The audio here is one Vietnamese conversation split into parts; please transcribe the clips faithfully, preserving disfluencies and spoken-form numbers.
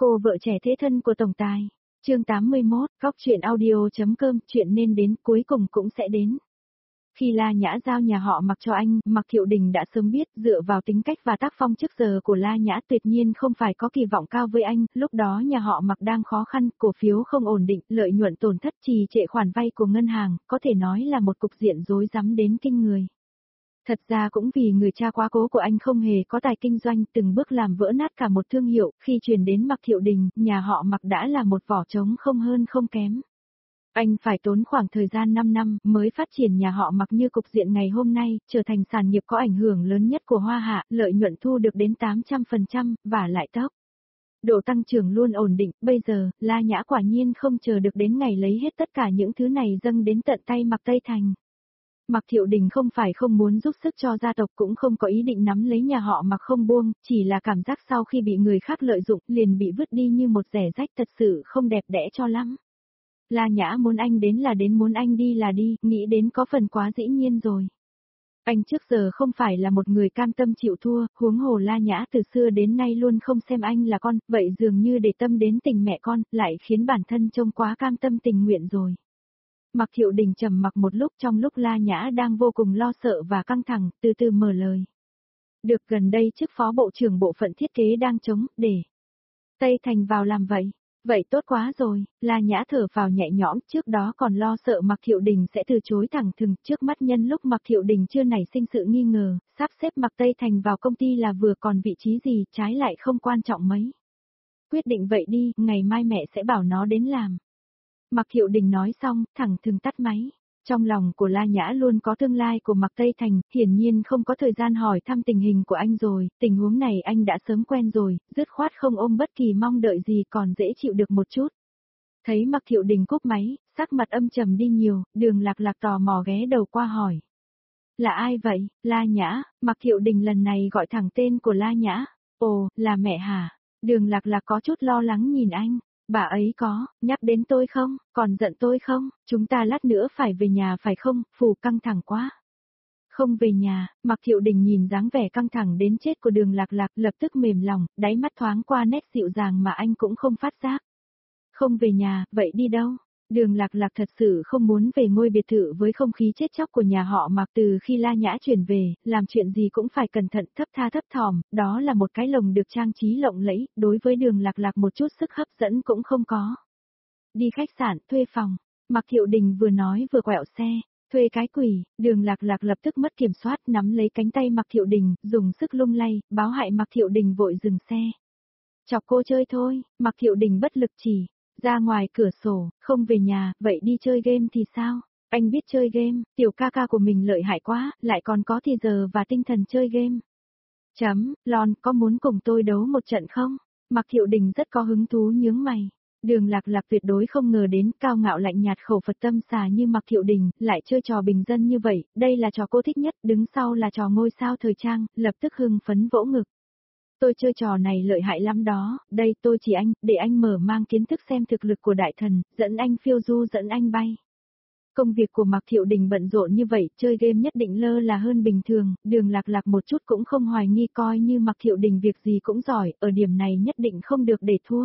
Cô vợ trẻ thế thân của tổng tài. Chương tám mươi mốt, góc truyện audio.com, chuyện nên đến cuối cùng cũng sẽ đến. Khi La Nhã giao nhà họ Mạc cho anh, Mạc Thiệu Đình đã sớm biết, dựa vào tính cách và tác phong trước giờ của La Nhã tuyệt nhiên không phải có kỳ vọng cao với anh, lúc đó nhà họ Mạc đang khó khăn, cổ phiếu không ổn định, lợi nhuận tổn thất, trì trệ khoản vay của ngân hàng, có thể nói là một cục diện rối rắm đến kinh người. Thật ra cũng vì người cha quá cố của anh không hề có tài kinh doanh, từng bước làm vỡ nát cả một thương hiệu, khi truyền đến Mạc Thiệu Đình, nhà họ Mạc đã là một vỏ trống không hơn không kém. Anh phải tốn khoảng thời gian năm năm mới phát triển nhà họ Mạc như cục diện ngày hôm nay, trở thành sản nghiệp có ảnh hưởng lớn nhất của Hoa Hạ, lợi nhuận thu được đến tám trăm phần trăm, và lại tốc. Độ tăng trưởng luôn ổn định, bây giờ, La Nhã quả nhiên không chờ được đến ngày lấy hết tất cả những thứ này dâng đến tận tay Mạc Tây Thành. Mạc Thiệu Đình không phải không muốn giúp sức cho gia tộc, cũng không có ý định nắm lấy nhà họ Mạc không buông, chỉ là cảm giác sau khi bị người khác lợi dụng liền bị vứt đi như một rẻ rách, thật sự không đẹp đẽ cho lắm. La Nhã muốn anh đến là đến, muốn anh đi là đi, nghĩ đến có phần quá dĩ nhiên rồi. Anh trước giờ không phải là một người cam tâm chịu thua, huống hồ La Nhã từ xưa đến nay luôn không xem anh là con, vậy dường như để tâm đến tình mẹ con, lại khiến bản thân trông quá cam tâm tình nguyện rồi. Mạc Thiệu Đình trầm mặc một lúc, trong lúc La Nhã đang vô cùng lo sợ và căng thẳng, từ từ mở lời. Được, gần đây chức phó bộ trưởng bộ phận thiết kế đang trống, để Tây Thành vào làm vậy. Vậy tốt quá rồi, La Nhã thở vào nhẹ nhõm, trước đó còn lo sợ Mạc Thiệu Đình sẽ từ chối thẳng thừng, trước mắt nhân lúc Mạc Thiệu Đình chưa nảy sinh sự nghi ngờ, sắp xếp Mạc Tây Thành vào công ty là vừa, còn vị trí gì trái lại không quan trọng mấy. Quyết định vậy đi, ngày mai mẹ sẽ bảo nó đến làm. Mạc Thiệu Đình nói xong, thẳng thừng tắt máy. Trong lòng của La Nhã luôn có tương lai của Mạc Tây Thành, hiển nhiên không có thời gian hỏi thăm tình hình của anh rồi, tình huống này anh đã sớm quen rồi, dứt khoát không ôm bất kỳ mong đợi gì, còn dễ chịu được một chút. Thấy Mạc Thiệu Đình cúp máy, sắc mặt âm trầm đi nhiều, Đường Lạc Lạc tò mò ghé đầu qua hỏi. Là ai vậy? La Nhã. Mạc Thiệu Đình lần này gọi thẳng tên của La Nhã. Ồ, là mẹ hả? Đường Lạc Lạc có chút lo lắng nhìn anh. Bà ấy có, nhắc đến tôi không, còn giận tôi không, chúng ta lát nữa phải về nhà phải không, Phù căng thẳng quá. Không về nhà, Mạc Thiệu Đình nhìn dáng vẻ căng thẳng đến chết của Đường Lạc Lạc, lập tức mềm lòng, đáy mắt thoáng qua nét dịu dàng mà anh cũng không phát giác. Không về nhà, vậy đi đâu? Đường Lạc Lạc thật sự không muốn về ngôi biệt thự với không khí chết chóc của nhà họ Mạc. Từ khi La Nhã chuyển về, làm chuyện gì cũng phải cẩn thận, thấp tha thấp thỏm, đó là một cái lồng được trang trí lộng lẫy, đối với Đường Lạc Lạc một chút sức hấp dẫn cũng không có. Đi khách sạn, thuê phòng. Mạc Thiệu Đình vừa nói vừa quẹo xe. Thuê cái quỷ. Đường Lạc Lạc lập tức mất kiểm soát, nắm lấy cánh tay Mạc Thiệu Đình, dùng sức lung lay, báo hại Mạc Thiệu Đình vội dừng xe. Chọc cô chơi thôi. Mạc Thiệu Đình bất lực chỉ. Ra ngoài cửa sổ, không về nhà, vậy đi chơi game thì sao? Anh biết chơi game, tiểu ca ca của mình lợi hại quá, lại còn có thì giờ và tinh thần chơi game. Chấm, Lon, có muốn cùng tôi đấu một trận không? Mạc Thiệu Đình rất có hứng thú nhướng mày. Đường Lạc Lạc tuyệt đối không ngờ đến, cao ngạo lạnh nhạt khẩu Phật tâm xà như Mạc Thiệu Đình, lại chơi trò bình dân như vậy, đây là trò cô thích nhất, đứng sau là trò ngôi sao thời trang, lập tức hưng phấn vỗ ngực. Tôi chơi trò này lợi hại lắm đó, đây tôi chỉ anh, để anh mở mang kiến thức xem thực lực của đại thần, dẫn anh phiêu du dẫn anh bay. Công việc của Mạc Thiệu Đình bận rộn như vậy, chơi game nhất định lơ là hơn bình thường, Đường Lạc Lạc một chút cũng không hoài nghi, coi như Mạc Thiệu Đình việc gì cũng giỏi, ở điểm này nhất định không được để thua.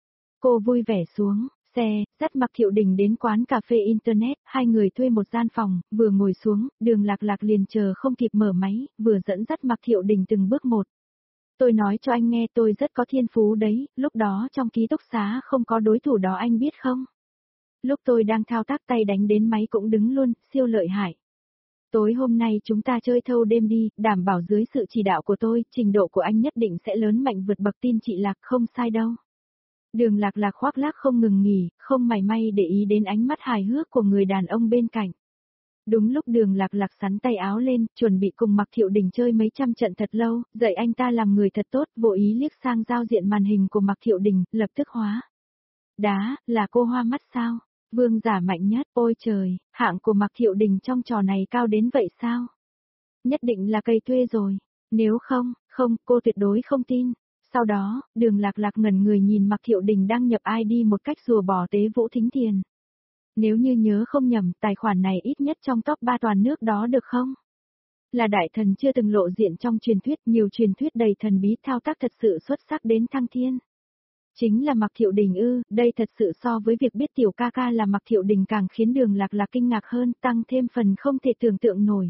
Cô vui vẻ xuống xe, dắt Mạc Thiệu Đình đến quán cà phê Internet, hai người thuê một gian phòng, vừa ngồi xuống, Đường Lạc Lạc liền chờ không kịp mở máy, vừa dẫn dắt Mạc Thiệu Đình từng bước một. Tôi nói cho anh nghe, tôi rất có thiên phú đấy, lúc đó trong ký túc xá không có đối thủ đó, anh biết không? Lúc tôi đang thao tác tay đánh đến máy cũng đứng luôn, siêu lợi hại. Tối hôm nay chúng ta chơi thâu đêm đi, đảm bảo dưới sự chỉ đạo của tôi, trình độ của anh nhất định sẽ lớn mạnh vượt bậc tin chị Lạc, không sai đâu. Đường Lạc Lạc khoác lác không ngừng nghỉ, không mảy may để ý đến ánh mắt hài hước của người đàn ông bên cạnh. Đúng lúc Đường Lạc Lạc sắn tay áo lên, chuẩn bị cùng Mạc Thiệu Đình chơi mấy trăm trận thật lâu, dạy anh ta làm người thật tốt, vô ý liếc sang giao diện màn hình của Mạc Thiệu Đình, lập tức hóa. Đá, là cô hoa mắt sao? Vương giả mạnh nhất, ôi trời, hạng của Mạc Thiệu Đình trong trò này cao đến vậy sao? Nhất định là cây thuê rồi, nếu không, không, cô tuyệt đối không tin. Sau đó, Đường Lạc Lạc ngẩn người nhìn Mạc Thiệu Đình đăng nhập i đê một cách rùa bò tế Vũ Thính Thiền. Nếu như nhớ không nhầm, tài khoản này ít nhất trong top ba toàn nước đó được không? Là đại thần chưa từng lộ diện trong truyền thuyết, nhiều truyền thuyết đầy thần bí, thao tác thật sự xuất sắc đến thăng thiên. Chính là Mạc Thiệu Đình ư, đây thật sự so với việc biết tiểu ca ca là Mạc Thiệu Đình càng khiến Đường Lạc Lạc kinh ngạc hơn, tăng thêm phần không thể tưởng tượng nổi.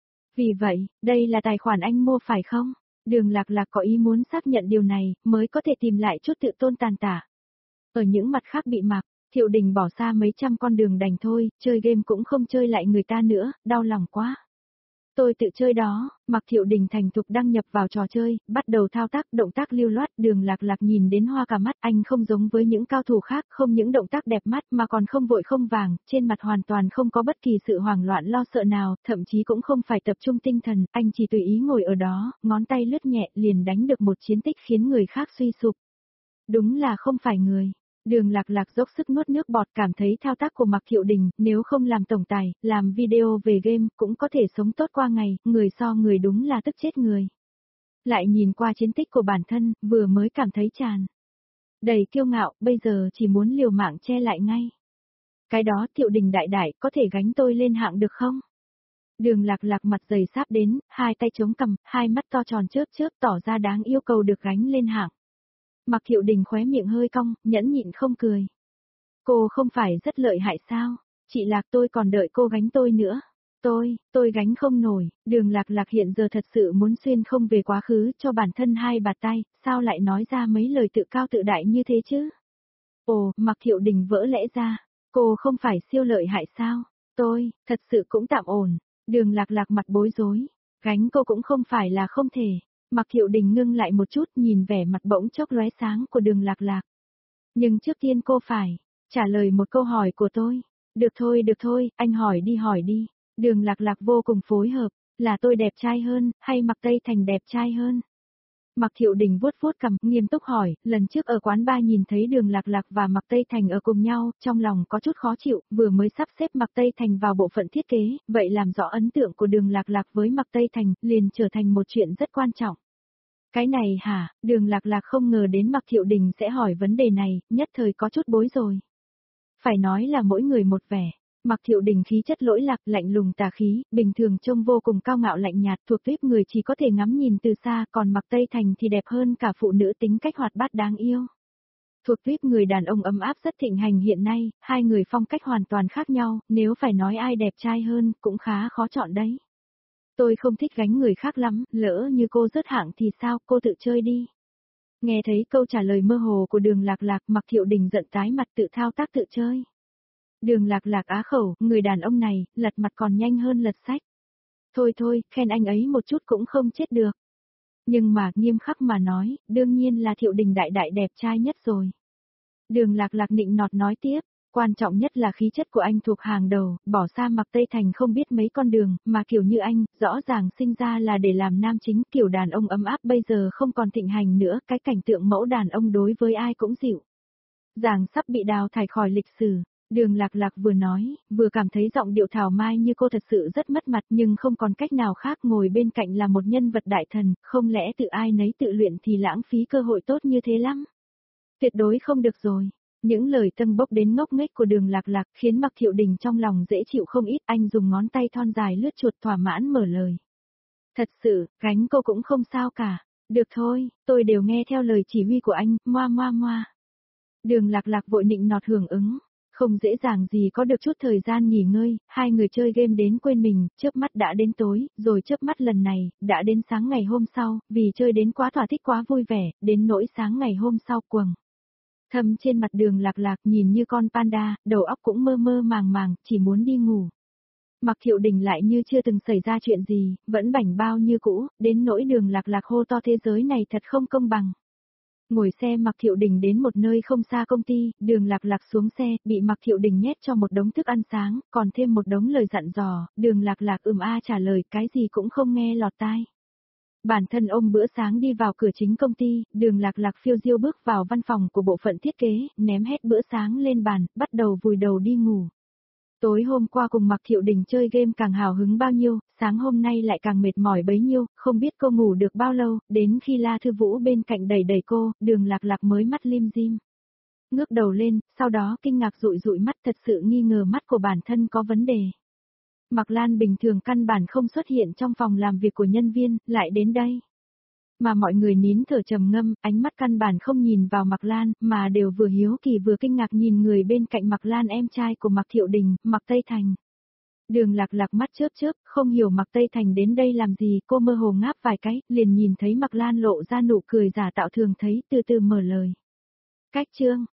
Vì vậy, đây là tài khoản anh mua phải không? Đường Lạc Lạc có ý muốn xác nhận điều này, mới có thể tìm lại chút tự tôn tàn tả. Ở những mặt khác bị Mạc Thiệu Đình bỏ xa mấy trăm con đường đành thôi, chơi game cũng không chơi lại người ta nữa, đau lòng quá. Tôi tự chơi đó, Mạc Thiệu Đình thành thục đăng nhập vào trò chơi, bắt đầu thao tác, động tác lưu loát, Đường Lạc Lạc nhìn đến hoa cả mắt, anh không giống với những cao thủ khác, không những động tác đẹp mắt mà còn không vội không vàng, trên mặt hoàn toàn không có bất kỳ sự hoảng loạn lo sợ nào, thậm chí cũng không phải tập trung tinh thần, anh chỉ tùy ý ngồi ở đó, ngón tay lướt nhẹ liền đánh được một chiến tích khiến người khác suy sụp. Đúng là không phải người. Đường Lạc Lạc dốc sức nuốt nước bọt, cảm thấy thao tác của Mạc Thiệu Đình, nếu không làm tổng tài, làm video về game, cũng có thể sống tốt qua ngày, người so người đúng là tức chết người. Lại nhìn qua chiến tích của bản thân, vừa mới cảm thấy tràn đầy kiêu ngạo, bây giờ chỉ muốn liều mạng che lại ngay. Cái đó Thiệu Đình đại đại, có thể gánh tôi lên hạng được không? Đường Lạc Lạc mặt dày sáp đến, hai tay chống cằm, hai mắt to tròn chớp chớp tỏ ra đáng yêu cầu được gánh lên hạng. Mạc Thiệu Đình khóe miệng hơi cong, nhẫn nhịn không cười. Cô không phải rất lợi hại sao? Chị Lạc tôi còn đợi cô gánh tôi nữa. Tôi, tôi gánh không nổi, Đường Lạc Lạc hiện giờ thật sự muốn xuyên không về quá khứ cho bản thân hai bạt tay, sao lại nói ra mấy lời tự cao tự đại như thế chứ? Ồ, Mạc Thiệu Đình vỡ lẽ ra, cô không phải siêu lợi hại sao? Tôi, thật sự cũng tạm ổn. Đường Lạc Lạc mặt bối rối, gánh cô cũng không phải là không thể. Mạc Thiệu Đình ngưng lại một chút nhìn vẻ mặt bỗng chốc lóe sáng của Đường Lạc Lạc. Nhưng trước tiên cô phải trả lời một câu hỏi của tôi. Được thôi được thôi, anh hỏi đi hỏi đi. Đường Lạc Lạc vô cùng phối hợp, là tôi đẹp trai hơn, hay Mạc Tây Thành đẹp trai hơn? Mạc Thiệu Đình vuốt vuốt cằm, nghiêm túc hỏi, lần trước ở quán bar nhìn thấy Đường Lạc Lạc và Mạc Tây Thành ở cùng nhau, trong lòng có chút khó chịu, vừa mới sắp xếp Mạc Tây Thành vào bộ phận thiết kế, vậy làm rõ ấn tượng của Đường Lạc Lạc với Mạc Tây Thành, liền trở thành một chuyện rất quan trọng. Cái này hả, Đường Lạc Lạc không ngờ đến Mạc Thiệu Đình sẽ hỏi vấn đề này, nhất thời có chút bối rồi. Phải nói là mỗi người một vẻ. Mạc Thiệu Đình khí chất lỗi lạc, lạnh lùng tà khí, bình thường trông vô cùng cao ngạo lạnh nhạt, thuộc tuyếp người chỉ có thể ngắm nhìn từ xa, còn Mạc Tây Thành thì đẹp hơn cả phụ nữ tính cách hoạt bát đáng yêu. Thuộc tuyếp người đàn ông ấm áp rất thịnh hành hiện nay, hai người phong cách hoàn toàn khác nhau, nếu phải nói ai đẹp trai hơn, cũng khá khó chọn đấy. Tôi không thích gánh người khác lắm, lỡ như cô rớt hạng thì sao, cô tự chơi đi. Nghe thấy câu trả lời mơ hồ của Đường Lạc Lạc, Mạc Thiệu Đình giận tái mặt tự thao tác tự chơi. Đường Lạc Lạc á khẩu, người đàn ông này, lật mặt còn nhanh hơn lật sách. Thôi thôi, khen anh ấy một chút cũng không chết được. Nhưng mà, nghiêm khắc mà nói, đương nhiên là Thiệu Đình đại đại đẹp trai nhất rồi. Đường Lạc Lạc nịnh nọt nói tiếp, quan trọng nhất là khí chất của anh thuộc hàng đầu, bỏ xa Mạc Tây Thành không biết mấy con đường, mà kiểu như anh, rõ ràng sinh ra là để làm nam chính, kiểu đàn ông ấm áp bây giờ không còn thịnh hành nữa, cái cảnh tượng mẫu đàn ông đối với ai cũng dịu dàng sắp bị đào thải khỏi lịch sử. Đường Lạc Lạc vừa nói, vừa cảm thấy giọng điệu thảo mai như cô thật sự rất mất mặt nhưng không còn cách nào khác, ngồi bên cạnh là một nhân vật đại thần, không lẽ tự ai nấy tự luyện thì lãng phí cơ hội tốt như thế lắm. Tuyệt đối không được rồi. Những lời tâng bốc đến ngốc nghếch của Đường Lạc Lạc khiến Mạc Thiệu Đình trong lòng dễ chịu không ít, anh dùng ngón tay thon dài lướt chuột thỏa mãn mở lời. Thật sự, gánh cô cũng không sao cả. Được thôi, tôi đều nghe theo lời chỉ huy của anh, moa moa moa. Đường Lạc Lạc vội nịnh nọt hưởng ứng. Không dễ dàng gì có được chút thời gian nghỉ ngơi, hai người chơi game đến quên mình, chớp mắt đã đến tối, rồi chớp mắt lần này, đã đến sáng ngày hôm sau, vì chơi đến quá thỏa thích quá vui vẻ, đến nỗi sáng ngày hôm sau cuồng. Thầm trên mặt Đường Lạc Lạc nhìn như con panda, đầu óc cũng mơ mơ màng màng, chỉ muốn đi ngủ. Mạc Thiệu Đình lại như chưa từng xảy ra chuyện gì, vẫn bảnh bao như cũ, đến nỗi Đường Lạc Lạc hô to thế giới này thật không công bằng. Ngồi xe Mạc Thiệu Đình đến một nơi không xa công ty, Đường Lạc Lạc xuống xe, bị Mạc Thiệu Đình nhét cho một đống thức ăn sáng, còn thêm một đống lời dặn dò, Đường Lạc Lạc ừm a trả lời, cái gì cũng không nghe lọt tai. Bản thân ôm bữa sáng đi vào cửa chính công ty, Đường Lạc Lạc phiêu diêu bước vào văn phòng của bộ phận thiết kế, ném hết bữa sáng lên bàn, bắt đầu vùi đầu đi ngủ. Tối hôm qua cùng Mạc Thiệu Đình chơi game càng hào hứng bao nhiêu, sáng hôm nay lại càng mệt mỏi bấy nhiêu, không biết cô ngủ được bao lâu, đến khi La Thư Vũ bên cạnh đẩy đẩy cô, Đường Lạc Lạc mới mắt lim dim. Ngước đầu lên, sau đó kinh ngạc dụi dụi mắt, thật sự nghi ngờ mắt của bản thân có vấn đề. Mạc Lan bình thường căn bản không xuất hiện trong phòng làm việc của nhân viên, lại đến đây. Mà mọi người nín thở trầm ngâm, ánh mắt căn bản không nhìn vào Mạc Lan, mà đều vừa hiếu kỳ vừa kinh ngạc nhìn người bên cạnh Mạc Lan em trai của Mạc Thiệu Đình, Mạc Tây Thành. Đường Lạc Lạc mắt chớp chớp, không hiểu Mạc Tây Thành đến đây làm gì, cô mơ hồ ngáp vài cái, liền nhìn thấy Mạc Lan lộ ra nụ cười giả tạo thường thấy, từ từ mở lời. Cách chương,